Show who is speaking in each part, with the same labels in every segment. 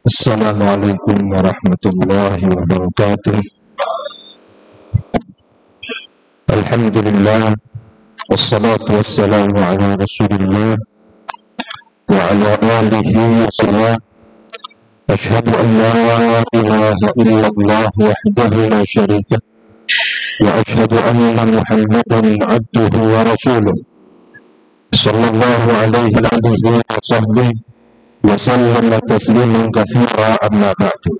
Speaker 1: Assalamualaikum warahmatullahi wabarakatuh. Alhamdulillah, wassalatu wassalamu ala rasulillah wa ala alihi wa sallam. Ashhadu an la ilaha illallah wahdahu la syarika wa ashhadu anna muhammadan abduhu wa rasuluh sallallahu alaihi wa sahbihi wa sallam tasliman katsira, amma ba'du.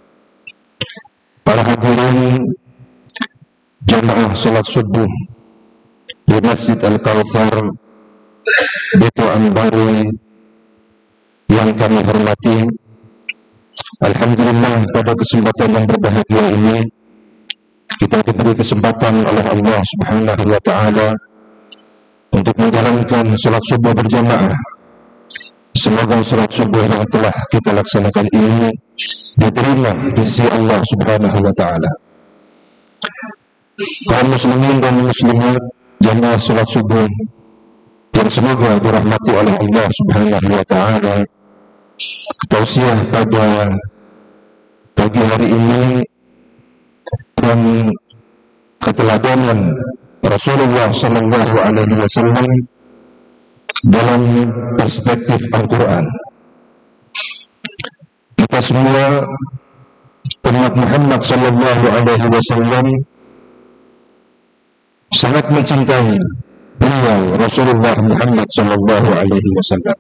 Speaker 1: Para hadirin jamaah salat subuh di Masjid Al-Kautsar Beto Ambari yang kami hormati, alhamdulillah pada kesempatan yang berbahagia ini kita diberi kesempatan oleh Allah Subhanahu wa taala untuk menjalankan salat subuh berjamaah. Semoga salat subuh yang telah kita laksanakan ini diterima di sisi Allah Subhanahu wa taala. Kaum muslimin dan muslimat jamaah salat subuh yang semoga dirahmati oleh Allah Subhanahu wa taala, tausiah pada pagi hari ini dan keteladanan Rasulullah sallallahu alaihi wasallam dalam perspektif Al-Quran. Kita semua umat Muhammad sallallahu alaihi wasallam sangat mencintai beliau Rasulullah Muhammad sallallahu alaihi wasallam.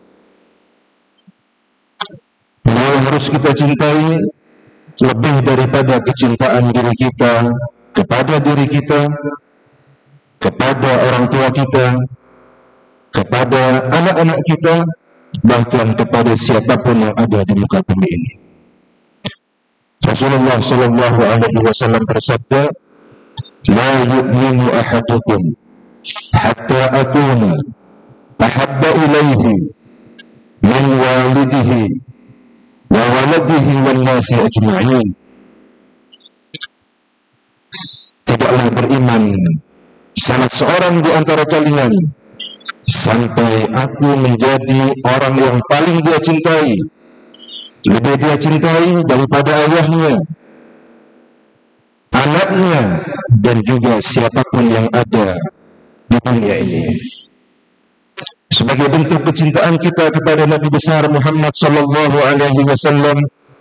Speaker 1: Beliau harus kita cintai lebih daripada kecintaan diri kita kepada diri kita, kepada orang tua kita, kepada anak-anak kita, bahkan kepada siapapun yang ada di muka bumi ini. Rasulullah sallallahu alaihi wasallam bersabda, "La yu'minu ahadukum hatta akuna ahabba ilaihi min walidihi wa waladihi wan nasi ajma'in." Tidaklah beriman salah seorang di antara kalian sampai aku menjadi orang yang paling dia cintai, lebih dia cintai daripada ayahnya, anaknya, dan juga siapapun yang ada di dunia ini. Sebagai bentuk kecintaan kita kepada Nabi besar Muhammad sallallahu alaihi wasallam,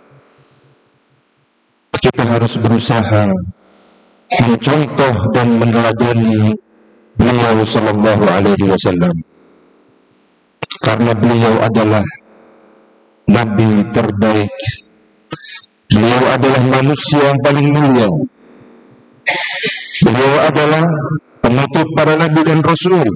Speaker 1: kita harus berusaha mencontoh dan meneladani beliau sallallahu alaihi wasallam, karena beliau adalah nabi terbaik. Beliau adalah manusia yang paling mulia. Beliau adalah penutup para nabi dan rasul.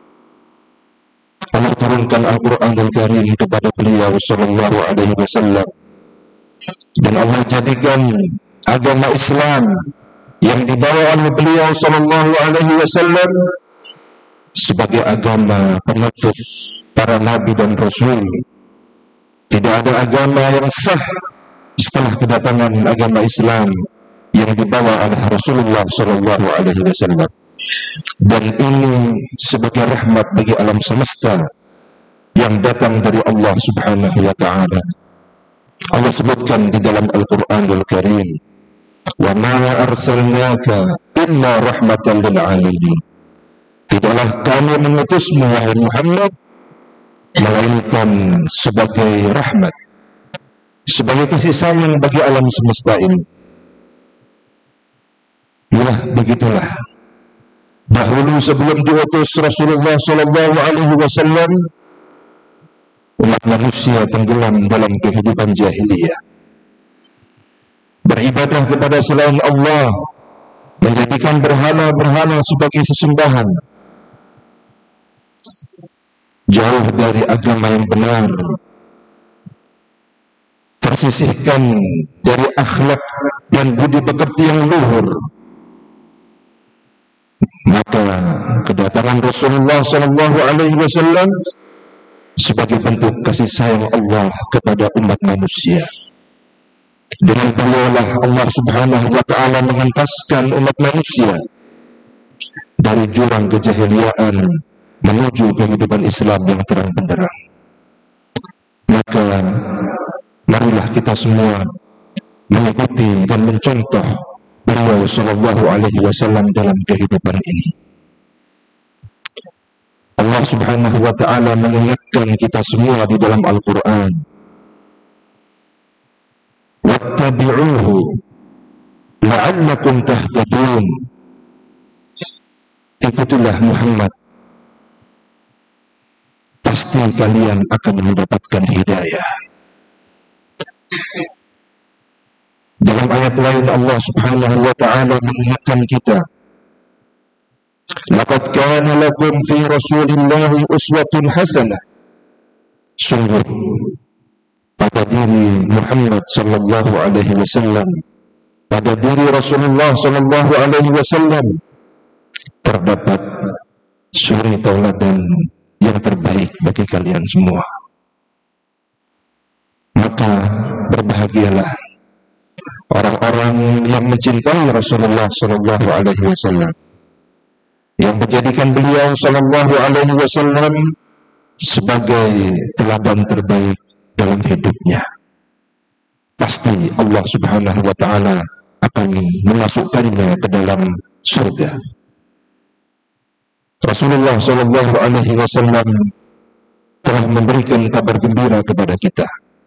Speaker 1: Allah turunkan Al-Qur'anul Karim kepada beliau sallallahu alaihi wasallam, dan Allah jadikan agama Islam yang dibawa oleh beliau sallallahu alaihi wasallam sebagai agama penutup para nabi dan rasul. Tidak ada agama yang sah setelah kedatangan agama Islam yang dibawa oleh Rasulullah sallallahu alaihi wasallam. Dan ini sebagai rahmat bagi alam semesta yang datang dari Allah Subhanahu wa taala. Allah sebutkan di dalam Al-Qur'anul Karim, "Wa ma arsalnaka illa rahmatan lil alamin." Tidaklah kami mengutusmu wahai Muhammad melainkan sebagai rahmat, sebagai kasih sayang bagi alam semesta ini. Ya, begitulah. Dahulu sebelum diutus Rasulullah sallallahu alaihi wasallam, umat manusia tenggelam dalam kehidupan jahiliyah, beribadah kepada selain Allah, menjadikan berhala-berhala sebagai sesembahan, jauh dari agama yang benar, tersisihkan dari akhlak dan budi pekerti yang luhur. Maka kedatangan Rasulullah sallallahu alaihi wasallam sebagai bentuk kasih sayang Allah kepada umat manusia. Dengan beliaulah Allah Subhanahu wa taala mengentaskan umat manusia dari jurang kejahiliaan menuju kehidupan Islam yang terang benderang. Maka marilah kita semua mengikuti dan mencontoh beliau sallallahu alaihi wasallam dalam kehidupan ini. Allah Subhanahu wa taala mengingatkan kita semua di dalam Al-Qur'an, wattabi'uhu la'allakum tahtadun. Ikutilah Muhammad, pasti kalian akan mendapatkan hidayah. Dalam ayat lain Allah Subhanahu wa taala mengingatkan kita, laqad kana lakum fi Rasulillahi uswatun hasanah. Sungguh pada diri Muhammad sallallahu alaihi wasallam, pada diri Rasulullah sallallahu alaihi wasallam terdapat suri tauladan yang terbaik bagi kalian semua. Maka berbahagialah orang-orang yang mencintai Rasulullah sallallahu alaihi wasallam, yang menjadikan beliau sallallahu alaihi wasallam sebagai teladan terbaik dalam hidupnya. Pasti Allah Subhanahu wa taala akan memasukkannya ke dalam surga. Rasulullah sallallahu alaihi wasallam telah memberikan kabar gembira kepada kita.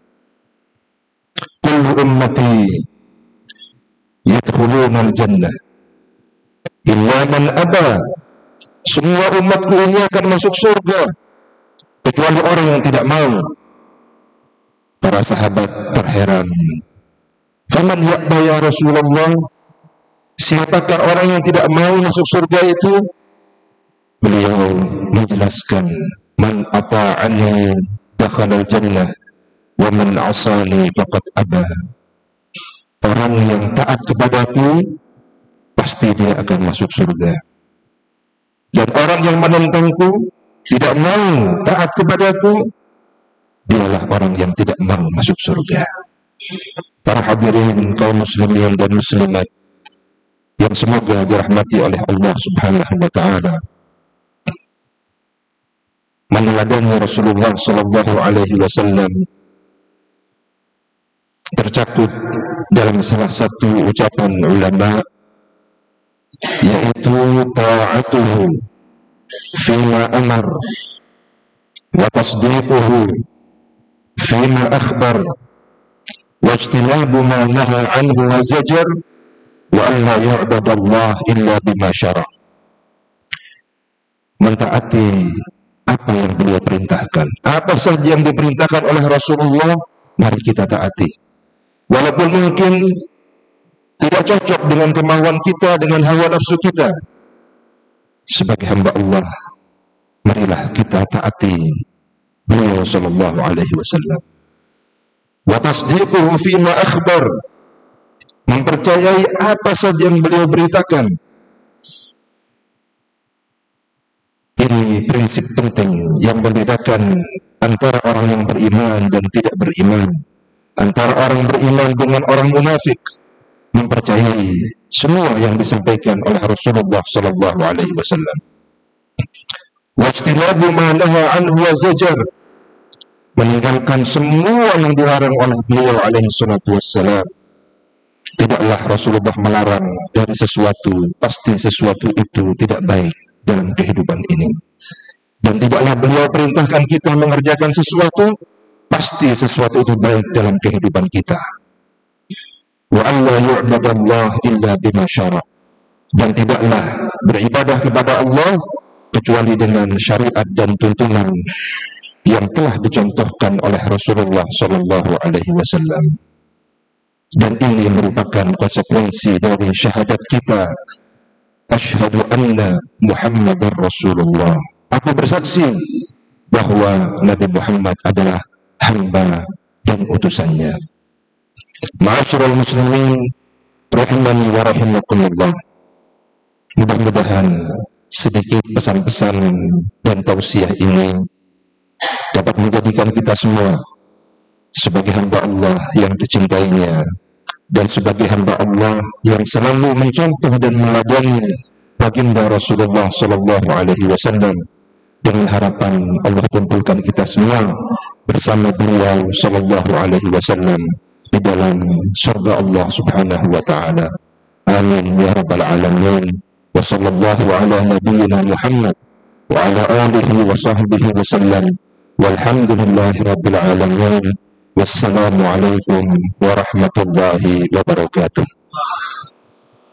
Speaker 1: Kullu ummati yadkhuluna al-jannah illa man aba. Semua umatku ini akan masuk surga kecuali orang yang tidak mau. Para sahabat terheran. Faman ya'ba ya Rasulullah? Siapakah orang yang tidak mau masuk surga itu? Beliau menjelaskan, man ata'ani dakhala al-jannah wa man 'asani faqad aba. Orang yang taat kepadaku pasti dia akan masuk surga. Dan orang yang menentangku, tidak mau taat kepadaku, dialah orang yang tidak mau masuk surga. Para hadirin kaum muslimin dan muslimat yang semoga dirahmati oleh Allah Subhanahu wa taala, meneladani Rasulullah sallallahu alaihi wasallam tercakup dalam salah satu ucapan ulama, yaitu ta'atuhu fima amar wa tasdiquhu fima akhbar wa ijtinabu ma naha anhu wa zajar wa an la yu'badallah illa bima syara'. Mentaati apa yang beliau perintahkan, apa saja yang diperintahkan oleh Rasulullah, mari kita taati. Walaupun mungkin tidak cocok dengan kemauan kita, dengan hawa nafsu kita. Sebagai hamba Allah, marilah kita taati beliau sallallahu alaihi wasallam. Wa tasdiquhu fima akhbar, mempercayai apa saja yang beliau beritakan. Ini prinsip penting yang membedakan antara orang yang beriman dan tidak beriman, antara orang beriman dengan orang munafik. Mempercayai semua yang disampaikan oleh Rasulullah sallallahu alaihi wasallam. Wajtinabu ma naha anhu wa zajar, meninggalkan semua yang dilarang oleh beliau alaihi salatu wassalam. Tidaklah Rasulullah melarang dari sesuatu, pasti sesuatu itu tidak baik dalam kehidupan ini. Dan tidaklah beliau perintahkan kita mengerjakan sesuatu, pasti sesuatu itu baik dalam kehidupan kita. Wa an la yu'badallah illa bima syara', dan tidaklah beribadah kepada Allah kecuali dengan syariat dan tuntunan yang telah dicontohkan oleh Rasulullah sallallahu alaihi wasallam. Dan ini merupakan konsekuensi dari syahadat kita, asyhadu anna Muhammadar Rasulullah. Aku bersaksi bahwa Nabi Muhammad adalah hamba dan utusannya. Ma'asyiral muslimin rahimani wa rahimakumullah. Mudah-mudahan sedikit pesan-pesan dan tausiah ini dapat menjadikan kita semua sebagai hamba Allah yang dicintainya dan sebagai hamba Allah yang selalu mencontoh dan meladani baginda Rasulullah sallallahu alaihi wasallam dengan harapan Allah kumpulkan kita semua bersama beliau sallallahu alaihi wasallam di dalam surga Allah Subhanahu wa taala. Amin ya rabbal alamin. Wa sallallahu ala nabiyyina Muhammad wa ala alihi wa sahbihi wasallam. Walhamdulillahi rabbil alamin. Wassalamu alaikum warahmatullahi wabarakatuh.